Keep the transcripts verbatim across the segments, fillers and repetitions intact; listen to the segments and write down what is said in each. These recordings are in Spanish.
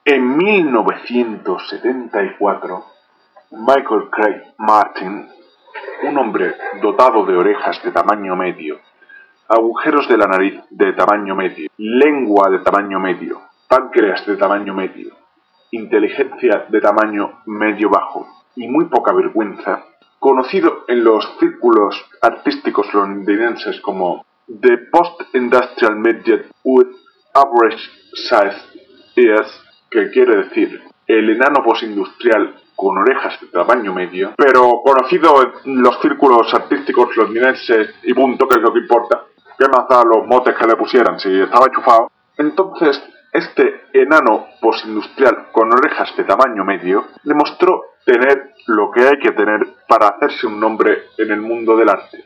En mil novecientos setenta y cuatro, Michael Craig Martin, un hombre dotado de orejas de tamaño medio, agujeros de la nariz de tamaño medio, lengua de tamaño medio, páncreas de tamaño medio, inteligencia de tamaño medio-bajo y muy poca vergüenza, conocido en los círculos artísticos londinenses como The Post-Industrial Midget with Average Size Ears, que quiere decir el enano postindustrial con orejas de tamaño medio, pero conocido en los círculos artísticos londinenses y punto, que es lo que importa. ¿Qué más da los motes que le pusieran si estaba enchufado? Entonces, este enano postindustrial con orejas de tamaño medio demostró tener lo que hay que tener para hacerse un nombre en el mundo del arte,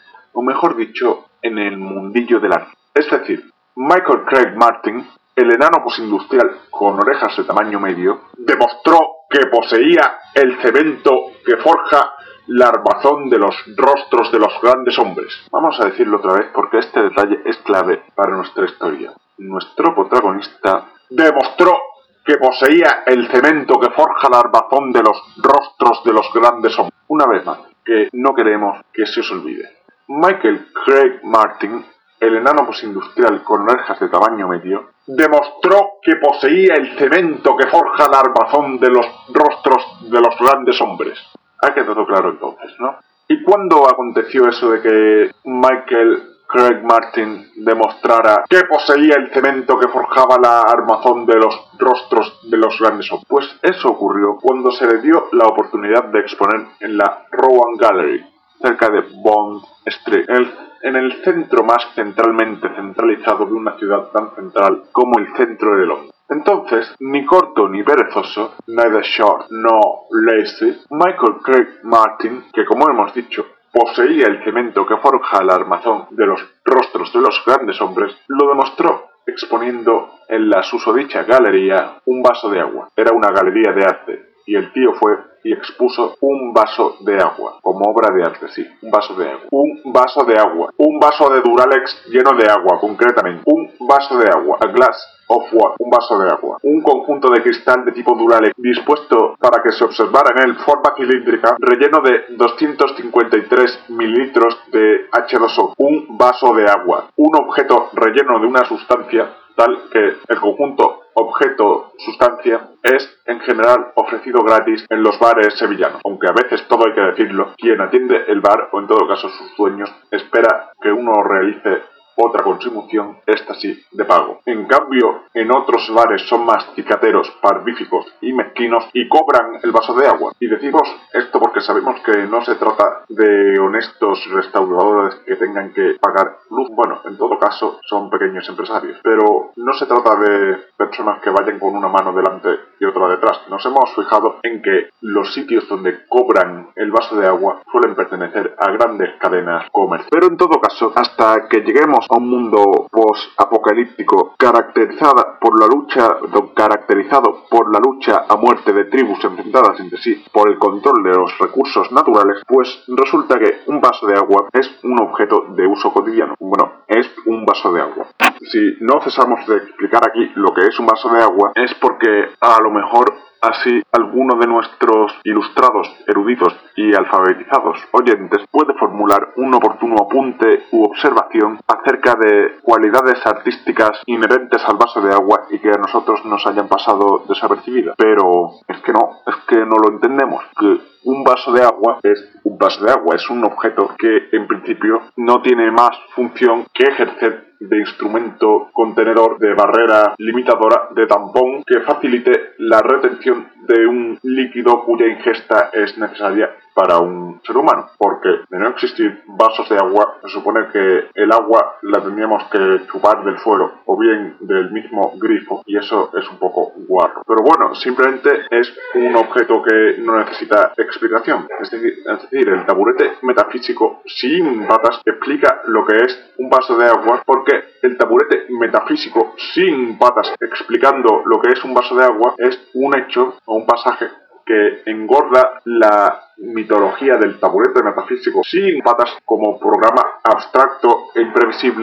o mejor dicho, en el mundillo del arte. Es decir, Michael Craig Martin, el enano postindustrial con orejas de tamaño medio, demostró que poseía el cemento que forja la armazón de los rostros de los grandes hombres. Vamos a decirlo otra vez porque este detalle es clave para nuestra historia. Nuestro protagonista demostró que poseía el cemento que forja la armazón de los rostros de los grandes hombres. Una vez más, que no queremos que se os olvide. Michael Craig Martin, el enano postindustrial con orejas de tamaño medio, demostró que poseía el cemento que forja la armazón de los rostros de los grandes hombres. Ha quedado claro entonces, ¿no? ¿Y cuándo aconteció eso de que Michael Craig Martin demostrara que poseía el cemento que forjaba la armazón de los rostros de los grandes hombres? Pues eso ocurrió cuando se le dio la oportunidad de exponer en la Rowan Gallery, cerca de Bond Street, en el, en el centro más centralmente centralizado de una ciudad tan central como el centro de Londres. Entonces, ni corto ni perezoso, neither short nor lazy, Michael Craig Martin, que como hemos dicho, poseía el cemento que forja el armazón de los rostros de los grandes hombres, lo demostró exponiendo en la susodicha galería un vaso de agua. Era una galería de arte, y el tío fue y expuso un vaso de agua, como obra de arte, sí, un vaso de agua. Un vaso de agua, un vaso de Duralex lleno de agua, concretamente. Un vaso de agua, a glass of water, un vaso de agua. Un conjunto de cristal de tipo Duralex, dispuesto para que se observara en él forma cilíndrica, relleno de doscientos cincuenta y tres mililitros de hache dos o. Un vaso de agua, un objeto relleno de una sustancia tal que el conjunto objeto-sustancia es en general ofrecido gratis en los bares sevillanos, aunque a veces, todo hay que decirlo, quien atiende el bar o en todo caso sus dueños espera que uno realice otra consumición, esta sí, de pago. En cambio, en otros bares son más cicateros, parvíficos y mezquinos y cobran el vaso de agua. Y decimos esto porque sabemos que no se trata de honestos restauradores que tengan que pagar luz. Bueno, en todo caso son pequeños empresarios, pero no se trata de personas que vayan con una mano delante y otra detrás. Nos hemos fijado en que los sitios donde cobran el vaso de agua suelen pertenecer a grandes cadenas comerciales. Pero en todo caso, hasta que lleguemos a un mundo post-apocalíptico caracterizada por la lucha, caracterizado por la lucha a muerte de tribus enfrentadas entre sí por el control de los recursos naturales, pues resulta que un vaso de agua es un objeto de uso cotidiano. Bueno, es un vaso de agua. Si no cesamos de explicar aquí lo que es un vaso de agua, es porque a lo mejor así alguno de nuestros ilustrados, eruditos y alfabetizados oyentes puede formular un oportuno apunte u observación acerca de cualidades artísticas inherentes al vaso de agua y que a nosotros nos hayan pasado desapercibidas. Pero es que no, es que no lo entendemos. Que un vaso de agua es un vaso de agua, es un objeto que en principio no tiene más función que ejercer de instrumento contenedor, de barrera limitadora, de tampón que facilite la retención de un líquido cuya ingesta es necesaria para un ser humano, porque de no existir vasos de agua, se supone que el agua la tendríamos que chupar del suelo o bien del mismo grifo, y eso es un poco guarro. Pero bueno, simplemente es un objeto que no necesita explicación. Es decir, es decir, el taburete metafísico sin patas explica lo que es un vaso de agua, porque el taburete metafísico sin patas explicando lo que es un vaso de agua es un hecho o un pasaje que engorda la mitología del taburete metafísico sin patas como programa abstracto e imprevisible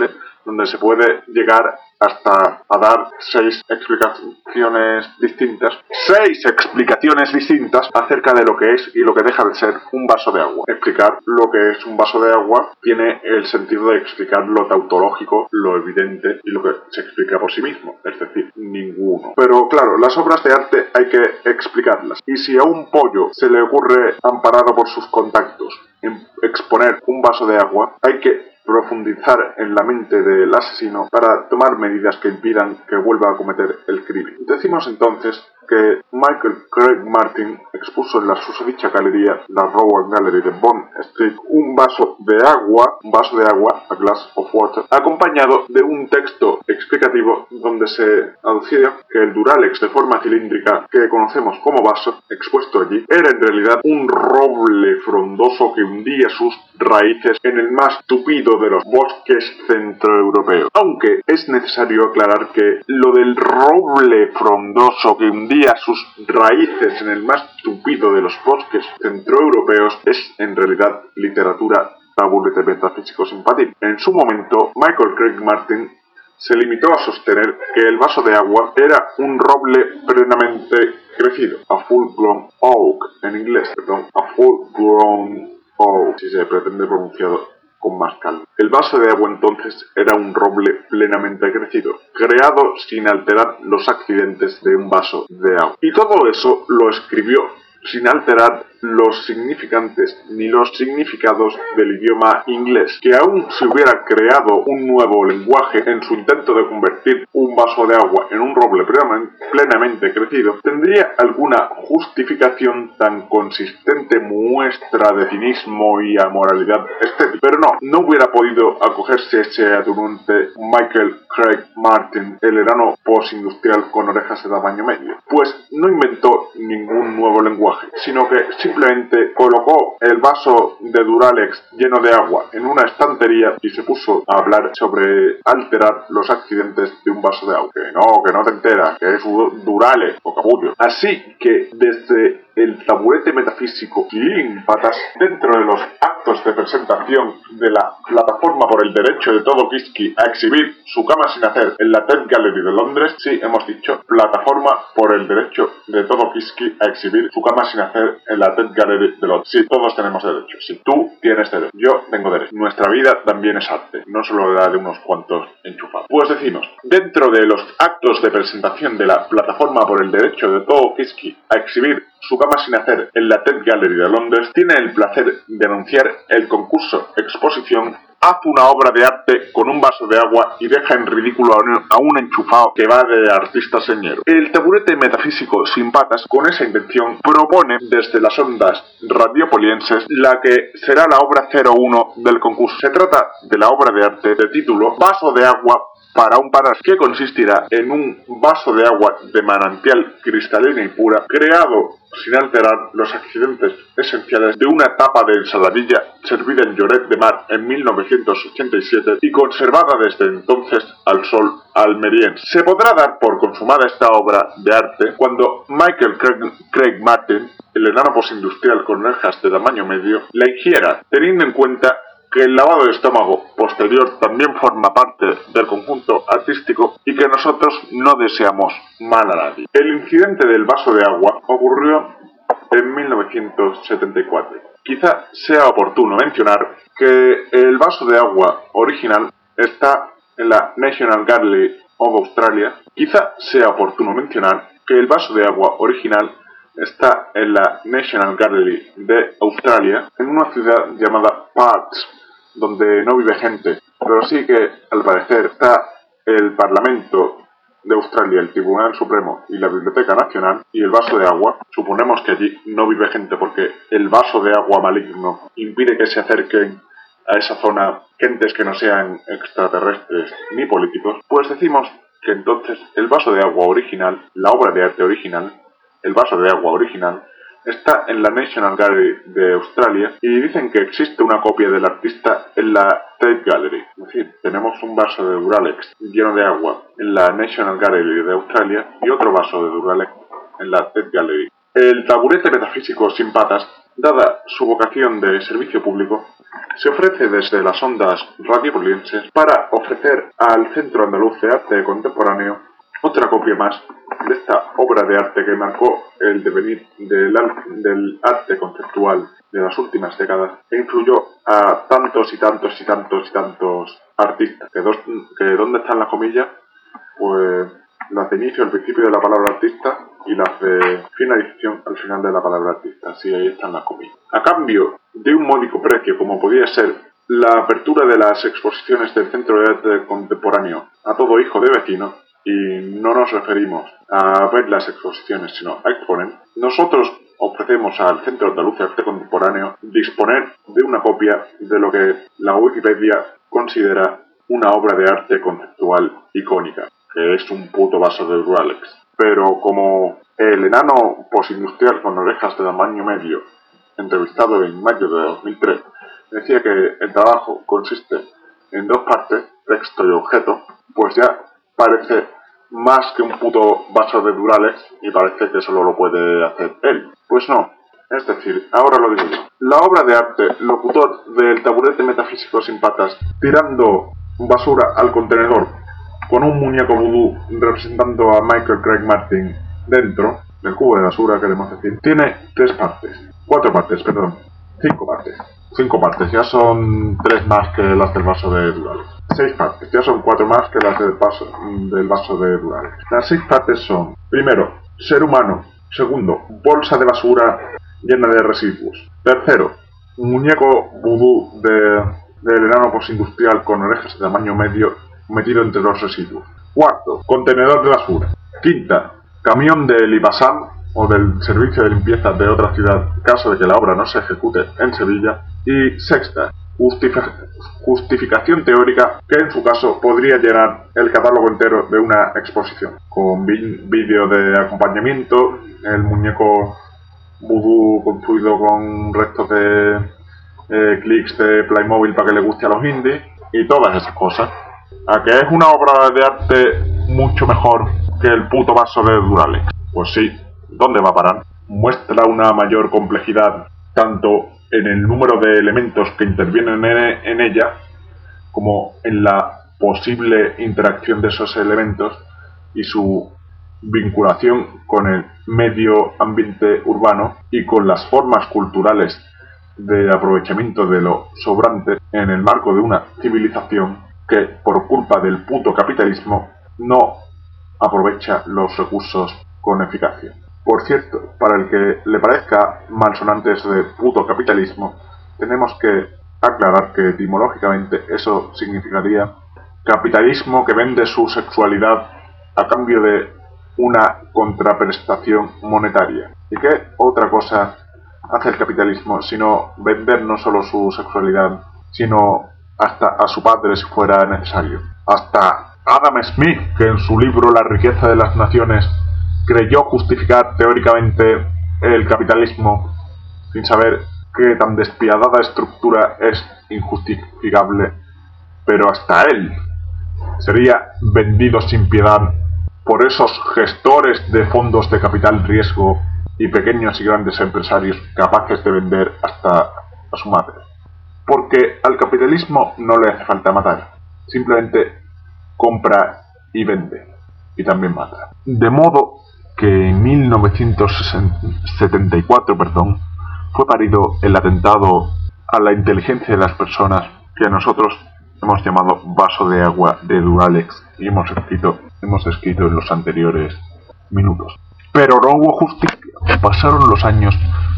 donde se puede llegar hasta a dar seis explicaciones distintas, seis explicaciones distintas acerca de lo que es y lo que deja de ser un vaso de agua. Explicar lo que es un vaso de agua tiene el sentido de explicar lo tautológico, lo evidente y lo que se explica por sí mismo, es decir, ninguno. Pero claro, las obras de arte hay que explicarlas, y si a un pollo se le ocurre, amparado por sus contactos, exponer un vaso de agua, hay que profundizar en la mente del asesino para tomar medidas que impidan que vuelva a cometer el crimen. Decimos entonces que Michael Craig Martin expuso en la susodicha galería, la Rowan Gallery de Bond Street, un vaso de agua, un vaso de agua, a glass of water, acompañado de un texto explicativo donde se aducía que el Duralex de forma cilíndrica que conocemos como vaso, expuesto allí, era en realidad un roble frondoso que hundía sus raíces en el más tupido de los bosques centroeuropeos. Aunque es necesario aclarar que lo del roble frondoso que hundía sus raíces en el más tupido de los bosques centroeuropeos es en realidad literatura tabulete metafísico simpático. En su momento, Michael Craig Martin se limitó a sostener que el vaso de agua era un roble plenamente crecido, a full-grown oak en inglés, perdón, a full-grown oak, si se pretende pronunciado con más calma. El vaso de agua entonces era un roble plenamente crecido, creado sin alterar los accidentes de un vaso de agua. Y todo eso lo escribió sin alterar los significantes ni los significados del idioma inglés, que aún si hubiera creado un nuevo lenguaje en su intento de convertir un vaso de agua en un roble plenamente crecido, tendría alguna justificación tan consistente muestra de cinismo y amoralidad estética. Pero no, no hubiera podido acogerse ese atunante Michael Craig Martin, el enano postindustrial con orejas de tamaño medio, pues no inventó ningún nuevo lenguaje, sino que simplemente colocó el vaso de Duralex lleno de agua en una estantería y se puso a hablar sobre alterar los accidentes de un vaso de agua. Que no, que no te enteras, que es Duralex o capullo. Así que desde el taburete metafísico sin patas, dentro de los actos de presentación de la plataforma por el derecho de todo Kiski a exhibir su cama sin hacer en la Tate Gallery de Londres, sí, hemos dicho, plataforma por el derecho de todo Kiski a exhibir su cama sin hacer en la Tate Gallery de Londres. Sí, todos tenemos derecho, sí, tú tienes derecho, yo tengo derecho. Nuestra vida también es arte, no solo la de unos cuantos enchufados. Pues decimos, dentro de los actos de presentación de la plataforma por el derecho de todo Kiski a exhibir su cama sin hacer en la Tate Gallery de Londres, tiene el placer de anunciar el concurso exposición Haz una obra de arte con un vaso de agua y deja en ridículo a un, a un enchufado que va de artista señero. El taburete metafísico sin patas, con esa intención, propone desde las ondas radiopolienses la que será la obra cero uno del concurso. Se trata de la obra de arte de título Vaso de agua para un paras, que consistirá en un vaso de agua de manantial cristalina y pura, creado sin alterar los accidentes esenciales de una tapa de ensaladilla servida en Lloret de Mar en mil novecientos ochenta y siete y conservada desde entonces al sol almeriense. Se podrá dar por consumada esta obra de arte cuando Michael Craig, Craig Martin, el enano postindustrial con orejas de tamaño medio, la ingiera, teniendo en cuenta que el lavado de estómago posterior también forma parte del conjunto artístico y que nosotros no deseamos mal a nadie. El incidente del vaso de agua ocurrió en mil novecientos setenta y cuatro. Quizá sea oportuno mencionar que el vaso de agua original está en la National Gallery of Australia. Quizá sea oportuno mencionar que el vaso de agua original está en la National Gallery de Australia, en una ciudad llamada Perth, donde no vive gente, pero sí que, al parecer, está el Parlamento de Australia, el Tribunal Supremo y la Biblioteca Nacional, y el vaso de agua. Suponemos que allí no vive gente porque el vaso de agua maligno impide que se acerquen a esa zona gentes que no sean extraterrestres ni políticos. Pues decimos que entonces el vaso de agua original, la obra de arte original, el vaso de agua original, está en la National Gallery de Australia y dicen que existe una copia del artista en la Tate Gallery. Es decir, tenemos un vaso de Duralex lleno de agua en la National Gallery de Australia y otro vaso de Duralex en la Tate Gallery. El taburete metafísico sin patas Dada su vocación de servicio público, se ofrece desde las ondas radiopolienses para ofrecer al Centro Andaluz de Arte Contemporáneo otra copia más de esta obra de arte que marcó el devenir del, del arte conceptual de las últimas décadas e influyó a tantos y tantos y tantos y tantos artistas. ¿Que, dos, que ¿Dónde están las comillas? Pues las de inicio al principio de la palabra artista y las de finalización al final de la palabra artista. Sí, ahí están las comillas. A cambio de un módico precio, como podía ser la apertura de las exposiciones del Centro de Arte Contemporáneo a todo hijo de vecino, y no nos referimos a ver las exposiciones, sino a exponer, nosotros ofrecemos al Centro Andaluz de Arte Contemporáneo disponer de una copia de lo que la Wikipedia considera una obra de arte conceptual icónica, que es un puto vaso de Duralex. Pero como el enano postindustrial con orejas de tamaño medio, entrevistado en mayo de dos mil tres, decía que el trabajo consiste en dos partes, texto y objeto, pues ya parece más que un puto vaso de Duralex y parece que solo lo puede hacer él. Pues no, es decir, ahora lo digo yo. La obra de arte, locutor del taburete metafísico sin patas, tirando basura al contenedor con un muñeco vudú representando a Michael Craig Martin dentro del cubo de basura, queremos decir, tiene tres partes, cuatro partes, perdón, cinco partes. Cinco partes, ya son tres más que las del vaso de Duralex. Seis partes, ya son cuatro más que las del vaso, del vaso de Duralex. Las seis partes son, primero, ser humano. Segundo, bolsa de basura llena de residuos. Tercero, un muñeco vudú de, del enano postindustrial con orejas de tamaño medio metido entre los residuos. Cuarto, contenedor de basura. Quinta, camión del Ibasam o del servicio de limpieza de otra ciudad, en caso de que la obra no se ejecute en Sevilla. Y sexta, justific- justificación teórica que en su caso podría llenar el catálogo entero de una exposición, con vídeo de acompañamiento, el muñeco vudú construido con restos de eh, clics de Playmobil para que le guste a los indies y todas esas cosas. ¿A que es una obra de arte mucho mejor que el puto vaso de Duralex? Pues sí. ¿Dónde va a parar? Muestra una mayor complejidad tanto en el número de elementos que intervienen en ella como en la posible interacción de esos elementos y su vinculación con el medio ambiente urbano y con las formas culturales de aprovechamiento de lo sobrante en el marco de una civilización que por culpa del puto capitalismo no aprovecha los recursos con eficacia. Por cierto, para el que le parezca malsonante eso de puto capitalismo, tenemos que aclarar que etimológicamente eso significaría capitalismo que vende su sexualidad a cambio de una contraprestación monetaria. ¿Y qué otra cosa hace el capitalismo sino vender no solo su sexualidad, sino hasta a su padre si fuera necesario? Hasta Adam Smith, que en su libro La riqueza de las naciones creyó justificar teóricamente el capitalismo sin saber que tan despiadada estructura es injustificable, pero hasta él sería vendido sin piedad por esos gestores de fondos de capital riesgo y pequeños y grandes empresarios capaces de vender hasta a su madre. Porque al capitalismo no le hace falta matar, simplemente compra y vende, y también mata. De modo que en mil novecientos setenta y cuatro perdón, fue parido el atentado a la inteligencia de las personas que nosotros hemos llamado vaso de agua de Duralex y hemos escrito, hemos escrito en los anteriores minutos. Pero no hubo justicia. Pasaron los años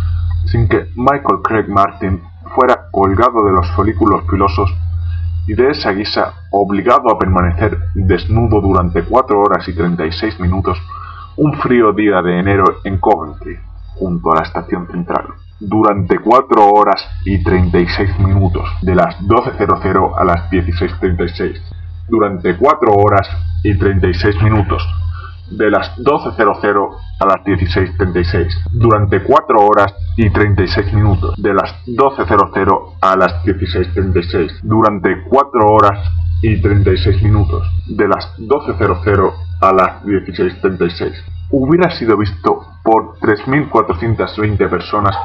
sin que Michael Craig Martin fuera colgado de los folículos pilosos y de esa guisa obligado a permanecer desnudo durante cuatro horas y treinta y seis minutos un frío día de enero en Coventry, junto a la estación central. Durante cuatro horas y treinta y seis minutos, de las doce cero cero a las dieciséis treinta y seis. Durante cuatro horas y treinta y seis minutos, de las doce cero cero a las dieciséis treinta y seis. Durante cuatro horas y treinta y seis minutos, de las doce cero cero a las dieciséis treinta y seis. Durante cuatro horas y treinta y seis minutos, de las doce cero cero a las dieciséis treinta y seis. Hubiera sido visto por tres mil cuatrocientas veinte personas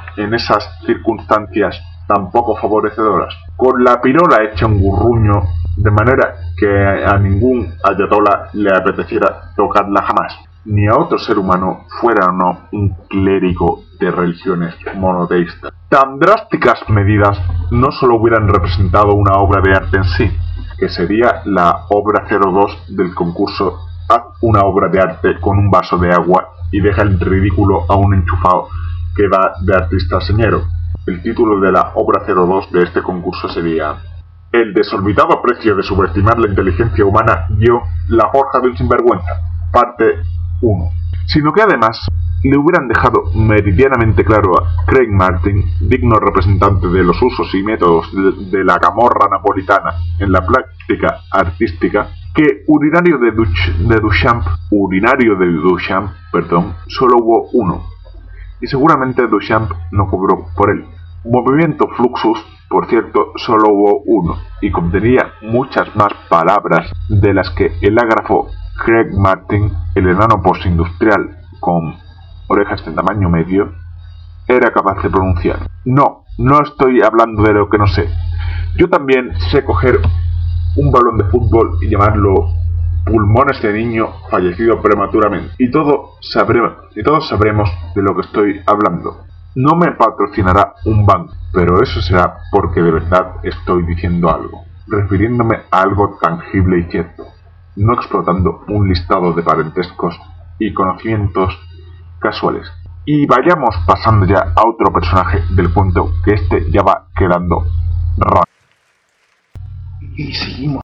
en esas circunstancias tan poco favorecedoras, con la pirola hecha un gurruño, de manera que a ningún ayatolá le apeteciera tocarla jamás, ni a otro ser humano, fuera o no un clérigo de religiones monoteístas. Tan drásticas medidas no solo hubieran representado una obra de arte en sí, que sería la obra cero dos del concurso Haz una obra de arte con un vaso de agua y deja en ridículo a un enchufado que va de artista señero. El título de la obra cero dos de este concurso sería El desorbitado precio de subestimar la inteligencia humana dio La forja de un sinvergüenza, parte uno. Sino que además le hubieran dejado meridianamente claro a Craig Martin, digno representante de los usos y métodos de, de la camorra napolitana en la práctica artística, que urinario de, Duch, de Duchamp, urinario de Duchamp, perdón, solo hubo uno, y seguramente Duchamp no cobró por él. Movimiento Fluxus, por cierto, solo hubo uno, y contenía muchas más palabras de las que el ágrafo Craig Martin, el enano postindustrial con orejas de tamaño medio, era capaz de pronunciar. No, no estoy hablando de lo que no sé. Yo también sé coger un balón de fútbol y llamarlo pulmones de niño fallecido prematuramente. Y, todo sabremos, y todos sabremos de lo que estoy hablando. No me patrocinará un banco, pero eso será porque de verdad estoy diciendo algo, refiriéndome a algo tangible y cierto, no explotando un listado de parentescos y conocimientos casuales. Y vayamos pasando ya a otro personaje del cuento, que este ya va quedando raro. Y seguimos.